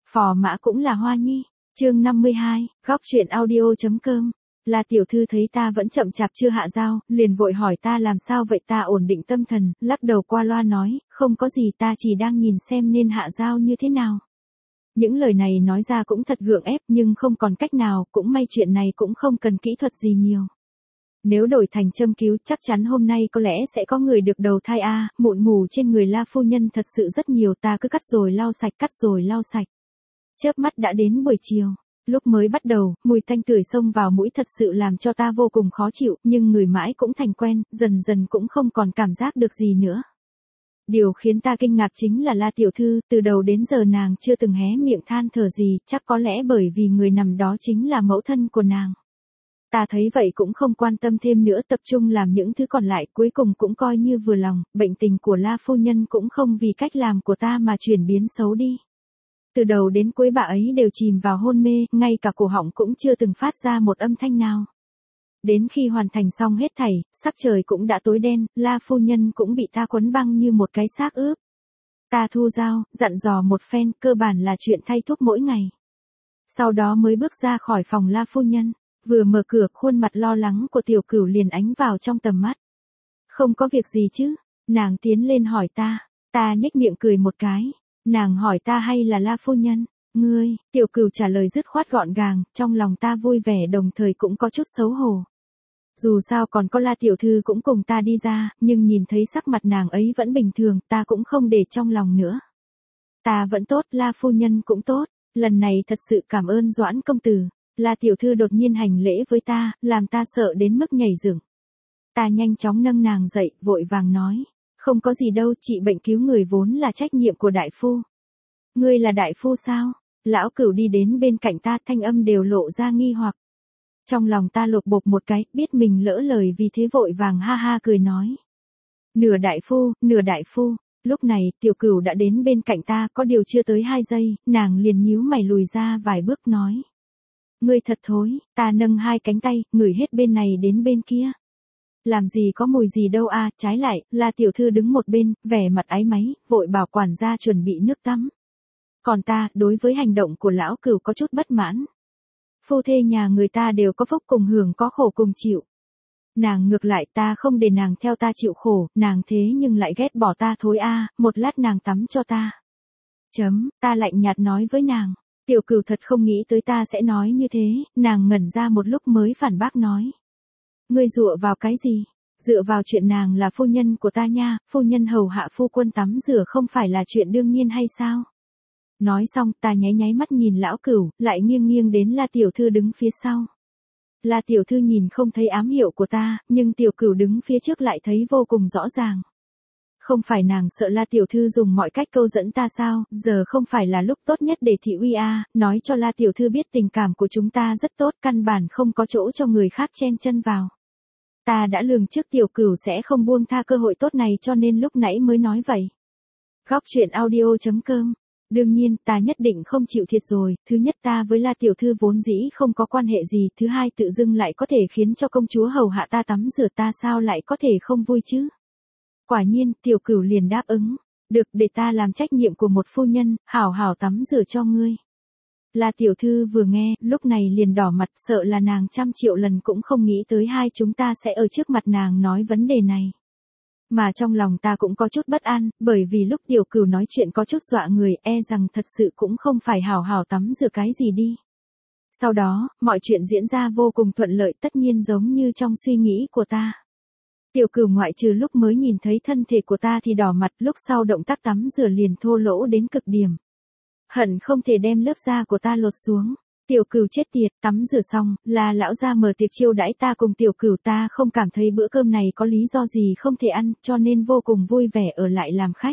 Phò mã cũng là hoa nhi. Chương 52, góc truyện audio.com. La tiểu thư thấy ta vẫn chậm chạp chưa hạ dao, liền vội hỏi ta làm sao vậy. Ta ổn định tâm thần, lắc đầu qua loa nói, không có gì, ta chỉ đang nhìn xem nên hạ dao như thế nào. Những lời này nói ra cũng thật gượng ép, nhưng không còn cách nào, cũng may chuyện này cũng không cần kỹ thuật gì nhiều. Nếu đổi thành châm cứu, chắc chắn hôm nay có lẽ sẽ có người được đầu thai a. Mụn mù trên người La phu nhân thật sự rất nhiều, ta cứ cắt rồi lau sạch, cắt rồi lau sạch. Chớp mắt đã đến buổi chiều. Lúc mới bắt đầu, mùi tanh tưởi xông vào mũi thật sự làm cho ta vô cùng khó chịu, nhưng người mãi cũng thành quen, dần dần cũng không còn cảm giác được gì nữa. Điều khiến ta kinh ngạc chính là La tiểu thư, từ đầu đến giờ nàng chưa từng hé miệng than thở gì, chắc có lẽ bởi vì người nằm đó chính là mẫu thân của nàng. Ta thấy vậy cũng không quan tâm thêm nữa, tập trung làm những thứ còn lại, cuối cùng cũng coi như vừa lòng. Bệnh tình của La phu nhân cũng không vì cách làm của ta mà chuyển biến xấu đi. Từ đầu đến cuối bà ấy đều chìm vào hôn mê, ngay cả cổ họng cũng chưa từng phát ra một âm thanh nào. Đến khi hoàn thành xong hết thảy, sắc trời cũng đã tối đen, La phu nhân cũng bị ta quấn băng như một cái xác ướp. Ta thu dao, dặn dò một phen, cơ bản là chuyện thay thuốc mỗi ngày. Sau đó mới bước ra khỏi phòng La phu nhân, vừa mở cửa, khuôn mặt lo lắng của Tiểu Cửu liền ánh vào trong tầm mắt. Không có việc gì chứ? Nàng tiến lên hỏi ta, ta nhếch miệng cười một cái. Nàng hỏi ta hay là La phu nhân? Ngươi, Tiểu Cửu trả lời dứt khoát gọn gàng, trong lòng ta vui vẻ đồng thời cũng có chút xấu hổ. Dù sao còn có La tiểu thư cũng cùng ta đi ra, nhưng nhìn thấy sắc mặt nàng ấy vẫn bình thường, ta cũng không để trong lòng nữa. Ta vẫn tốt, La phu nhân cũng tốt, lần này thật sự cảm ơn Doãn công tử. La tiểu thư đột nhiên hành lễ với ta, làm ta sợ đến mức nhảy dựng. Ta nhanh chóng nâng nàng dậy, vội vàng nói. Không có gì đâu, trị bệnh cứu người vốn là trách nhiệm của đại phu. Ngươi là đại phu sao? Lão Cửu đi đến bên cạnh ta, thanh âm đều lộ ra nghi hoặc. Trong lòng ta lột bột một cái, biết mình lỡ lời, vì thế vội vàng ha ha cười nói. Nửa đại phu, nửa đại phu. Lúc này, Tiểu Cửu đã đến bên cạnh ta, có điều chưa tới 2 giây, nàng liền nhíu mày lùi ra vài bước nói. Ngươi thật thối. Ta nâng 2 cánh tay, ngửi hết bên này đến bên kia. Làm gì có mùi gì đâu a. Trái lại, La tiểu thư đứng một bên, vẻ mặt áy náy, vội bảo quản gia chuẩn bị nước tắm. Còn ta, đối với hành động của lão Cửu có chút bất mãn. Phu thê nhà người ta đều có phúc cùng hưởng, có khổ cùng chịu. Nàng ngược lại, ta không để nàng theo ta chịu khổ, nàng thế nhưng lại ghét bỏ ta thối a. Một lát nàng tắm cho ta. Ta lạnh nhạt nói với nàng. Tiểu Cửu thật không nghĩ tới ta sẽ nói như thế, nàng ngẩn ra một lúc mới phản bác nói. Ngươi dựa vào cái gì? Dựa vào chuyện nàng là phu nhân của ta nha, phu nhân hầu hạ phu quân tắm rửa không phải là chuyện đương nhiên hay sao? Nói xong, ta nháy nháy mắt nhìn lão Cửu, lại nghiêng nghiêng đến La tiểu thư đứng phía sau. La tiểu thư nhìn không thấy ám hiệu của ta, nhưng Tiểu Cửu đứng phía trước lại thấy vô cùng rõ ràng. Không phải nàng sợ La tiểu thư dùng mọi cách câu dẫn ta sao? Giờ không phải là lúc tốt nhất để thị uy a. Nói cho La tiểu thư biết tình cảm của chúng ta rất tốt, căn bản không có chỗ cho người khác chen chân vào. Ta đã lường trước Tiểu Cửu sẽ không buông tha cơ hội tốt này, cho nên lúc nãy mới nói vậy. Góc truyện audio.com. Đương nhiên, ta nhất định không chịu thiệt rồi. Thứ nhất, ta với La tiểu thư vốn dĩ không có quan hệ gì. Thứ hai, tự dưng lại có thể khiến cho công chúa hầu hạ ta tắm rửa, ta sao lại có thể không vui chứ? Quả nhiên, Tiểu Cửu liền đáp ứng. Được, để ta làm trách nhiệm của một phu nhân, hảo hảo tắm rửa cho ngươi. La tiểu thư vừa nghe, lúc này liền đỏ mặt, sợ là nàng 100 triệu lần cũng không nghĩ tới hai chúng ta sẽ ở trước mặt nàng nói vấn đề này. Mà trong lòng ta cũng có chút bất an, bởi vì lúc Tiểu Cửu nói chuyện có chút dọa người, e rằng thật sự cũng không phải hảo hảo tắm rửa cái gì đi. Sau đó, mọi chuyện diễn ra vô cùng thuận lợi, tất nhiên giống như trong suy nghĩ của ta. Tiểu Cửu ngoại trừ lúc mới nhìn thấy thân thể của ta thì đỏ mặt, lúc sau động tác tắm rửa liền thô lỗ đến cực điểm. Hận không thể đem lớp da của ta lột xuống. Tiểu Cửu chết tiệt, tắm rửa xong, là lão gia mở tiệc chiêu đãi ta cùng Tiểu Cửu, ta không cảm thấy bữa cơm này có lý do gì không thể ăn, cho nên vô cùng vui vẻ ở lại làm khách.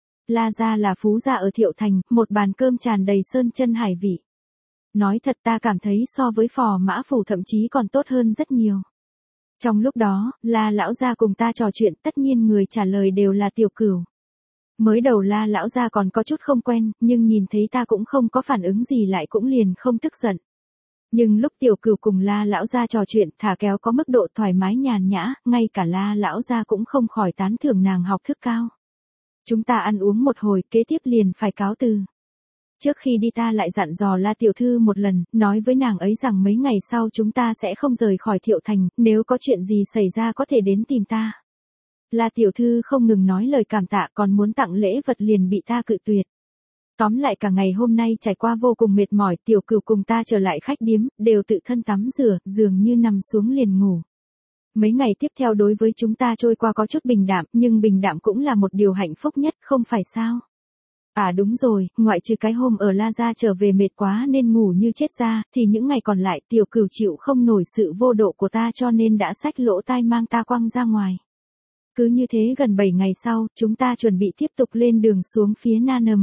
La gia là phú gia ở Thiệu Thành, một bàn cơm tràn đầy sơn chân hải vị. Nói thật, ta cảm thấy so với Phò Mã phủ thậm chí còn tốt hơn rất nhiều. Trong lúc đó, La lão gia cùng ta trò chuyện, tất nhiên người trả lời đều là Tiểu Cửu. Mới đầu La lão gia còn có chút không quen, nhưng nhìn thấy ta cũng không có phản ứng gì lại cũng liền không tức giận. Nhưng lúc Tiểu Cửu cùng La lão gia trò chuyện, thả kéo có mức độ thoải mái nhàn nhã, ngay cả La lão gia cũng không khỏi tán thưởng nàng học thức cao. Chúng ta ăn uống một hồi, kế tiếp liền phải cáo từ. Trước khi đi ta lại dặn dò La tiểu thư một lần, nói với nàng ấy rằng mấy ngày sau chúng ta sẽ không rời khỏi Thiệu Thành, nếu có chuyện gì xảy ra có thể đến tìm ta. La tiểu thư không ngừng nói lời cảm tạ, còn muốn tặng lễ vật liền bị ta cự tuyệt. Tóm lại cả ngày hôm nay trải qua vô cùng mệt mỏi, Tiểu Cửu cùng ta trở lại khách điếm, đều tự thân tắm rửa, dường như nằm xuống liền ngủ. Mấy ngày tiếp theo đối với chúng ta trôi qua có chút bình đạm, nhưng bình đạm cũng là một điều hạnh phúc nhất, không phải sao? À đúng rồi, ngoại trừ cái hôm ở La Gia trở về mệt quá nên ngủ như chết ra, thì những ngày còn lại Tiểu Cửu chịu không nổi sự vô độ của ta cho nên đã xách lỗ tai mang ta quăng ra ngoài. Cứ như thế gần 7 ngày sau, chúng ta chuẩn bị tiếp tục lên đường xuống phía Nam.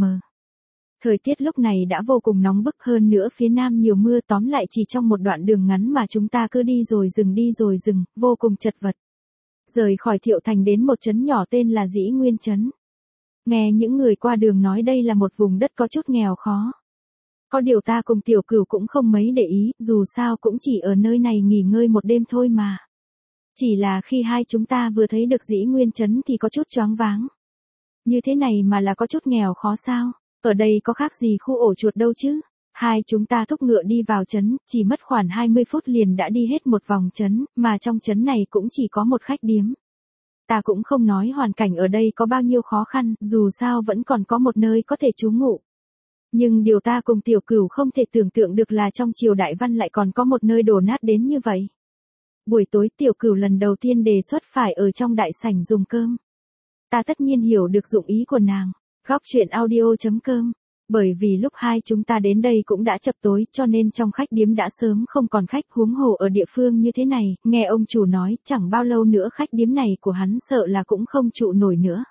Thời tiết lúc này đã vô cùng nóng bức, hơn nữa phía nam nhiều mưa, tóm lại chỉ trong một đoạn đường ngắn mà chúng ta cứ đi rồi dừng, vô cùng chật vật. Rời khỏi Thiệu Thành đến một trấn nhỏ tên là Dĩ Nguyên Trấn. Nghe những người qua đường nói đây là một vùng đất có chút nghèo khó. Có điều ta cùng Tiểu Cửu cũng không mấy để ý, dù sao cũng chỉ ở nơi này nghỉ ngơi một đêm thôi mà. Chỉ là khi hai chúng ta vừa thấy được Dĩ Nguyên Trấn thì có chút choáng váng. Như thế này mà là có chút nghèo khó sao? Ở đây có khác gì khu ổ chuột đâu chứ? Hai chúng ta thúc ngựa đi vào trấn, chỉ mất khoảng 20 phút liền đã đi hết một vòng trấn, mà trong trấn này cũng chỉ có một khách điếm. Ta cũng không nói hoàn cảnh ở đây có bao nhiêu khó khăn, dù sao vẫn còn có một nơi có thể trú ngụ. Nhưng điều ta cùng Tiểu Cửu không thể tưởng tượng được là trong triều Đại Văn lại còn có một nơi đổ nát đến như vậy. Buổi tối Tiểu Cửu lần đầu tiên đề xuất phải ở trong đại sảnh dùng cơm. Ta tất nhiên hiểu được dụng ý của nàng. Góc truyện audio.com. Bởi vì lúc hai chúng ta đến đây cũng đã chập tối cho nên trong khách điếm đã sớm không còn khách, huống hồ ở địa phương như thế này, nghe ông chủ nói chẳng bao lâu nữa khách điếm này của hắn sợ là cũng không trụ nổi nữa.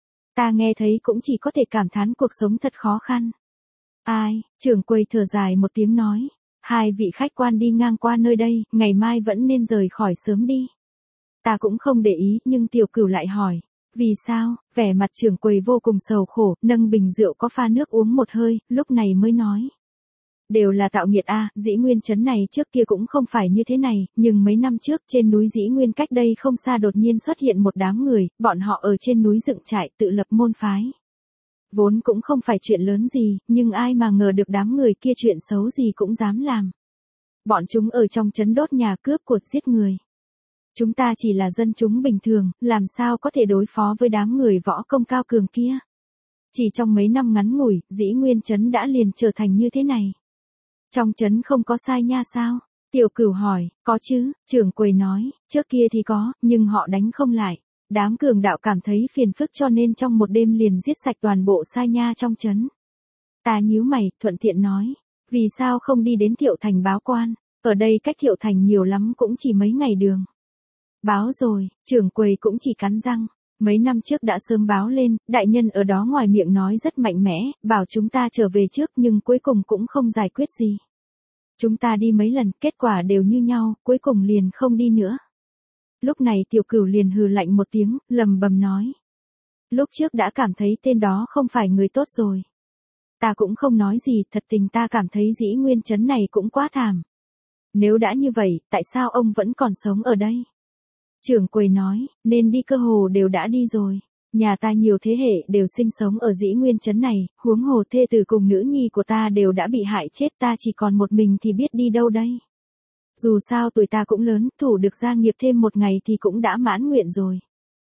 Ta nghe thấy cũng chỉ có thể cảm thán cuộc sống thật khó khăn. Ai, trưởng quầy thở dài một tiếng nói, hai vị khách quan đi ngang qua nơi đây, ngày mai vẫn nên rời khỏi sớm đi. Ta cũng không để ý nhưng Tiểu Cửu lại hỏi. Vì sao? Vẻ mặt trưởng quầy vô cùng sầu khổ, nâng bình rượu có pha nước uống một hơi, lúc này mới nói. Đều là tạo nghiệt a, Dĩ Nguyên trấn này trước kia cũng không phải như thế này, nhưng mấy năm trước trên núi Dĩ Nguyên cách đây không xa đột nhiên xuất hiện một đám người, bọn họ ở trên núi dựng trại tự lập môn phái. Vốn cũng không phải chuyện lớn gì, nhưng ai mà ngờ được đám người kia chuyện xấu gì cũng dám làm. Bọn chúng ở trong trấn đốt nhà, cướp của, giết người. Chúng ta chỉ là dân chúng bình thường, làm sao có thể đối phó với đám người võ công cao cường kia. Chỉ trong mấy năm ngắn ngủi, Dĩ Nguyên trấn đã liền trở thành như thế này. Trong trấn không có sai nha sao? Tiểu Cửu hỏi, có chứ, trưởng quầy nói, trước kia thì có, nhưng họ đánh không lại. Đám cường đạo cảm thấy phiền phức cho nên trong một đêm liền giết sạch toàn bộ sai nha trong trấn. Ta nhíu mày, thuận tiện nói, vì sao không đi đến Thiệu Thành báo quan, ở đây cách Thiệu Thành nhiều lắm cũng chỉ mấy ngày đường. Báo rồi, trưởng quầy cũng chỉ cắn răng. Mấy năm trước đã sớm báo lên, đại nhân ở đó ngoài miệng nói rất mạnh mẽ, bảo chúng ta trở về trước nhưng cuối cùng cũng không giải quyết gì. Chúng ta đi mấy lần, kết quả đều như nhau, cuối cùng liền không đi nữa. Lúc này Tiểu Cửu liền hừ lạnh một tiếng, lầm bầm nói. Lúc trước đã cảm thấy tên đó không phải người tốt rồi. Ta cũng không nói gì, thật tình ta cảm thấy Dĩ Nguyên trấn này cũng quá thảm. Nếu đã như vậy, tại sao ông vẫn còn sống ở đây? Trưởng quầy nói, nên đi cơ hồ đều đã đi rồi. Nhà ta nhiều thế hệ đều sinh sống ở Dĩ Nguyên trấn này, huống hồ thê tử cùng nữ nhi của ta đều đã bị hại chết, ta chỉ còn một mình thì biết đi đâu đây. Dù sao tuổi ta cũng lớn, thủ được gia nghiệp thêm một ngày thì cũng đã mãn nguyện rồi.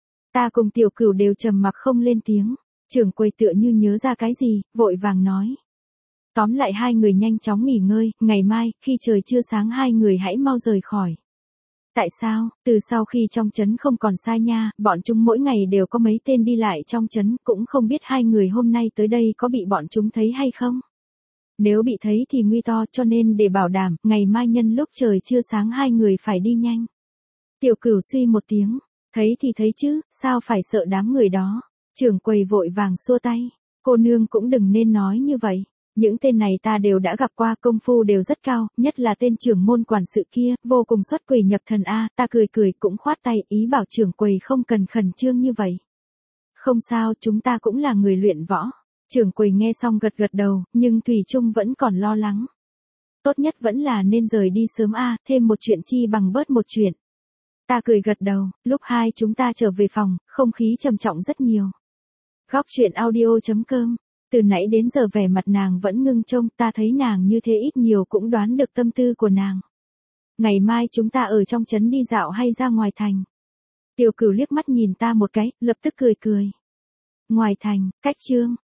Ta cùng Tiểu Cửu đều trầm mặc không lên tiếng. Trưởng quầy tựa như nhớ ra cái gì, vội vàng nói. Tóm lại hai người nhanh chóng nghỉ ngơi, ngày mai, khi trời chưa sáng hai người hãy mau rời khỏi. Tại sao? Từ sau khi trong trấn không còn sai nha, bọn chúng mỗi ngày đều có mấy tên đi lại trong trấn, cũng không biết hai người hôm nay tới đây có bị bọn chúng thấy hay không. Nếu bị thấy thì nguy to, cho nên để bảo đảm, ngày mai nhân lúc trời chưa sáng hai người phải đi nhanh. Tiểu Cửu suy một tiếng, thấy thì thấy chứ, sao phải sợ đám người đó. Trưởng quầy vội vàng xua tay, cô nương cũng đừng nên nói như vậy. Những tên này ta đều đã gặp qua, công phu đều rất cao, nhất là tên trưởng môn quản sự kia, vô cùng xuất quỷ nhập thần a. Ta cười cũng khoát tay, ý bảo trưởng quầy không cần khẩn trương như vậy. Không sao, chúng ta cũng là người luyện võ. Trưởng quầy nghe xong gật đầu, nhưng thủy chung vẫn còn lo lắng. Tốt nhất vẫn là nên rời đi sớm a, thêm một chuyện chi bằng bớt một chuyện. Ta cười gật đầu, lúc hai chúng ta trở về phòng, không khí trầm trọng rất nhiều. Góc truyện audio.com Từ nãy đến giờ vẻ mặt nàng vẫn ngưng trông, ta thấy nàng như thế ít nhiều cũng đoán được tâm tư của nàng. Ngày mai chúng ta ở trong trấn đi dạo hay ra ngoài thành? Tiểu Cửu liếc mắt nhìn ta một cái, lập tức cười cười. Ngoài thành, cách Trương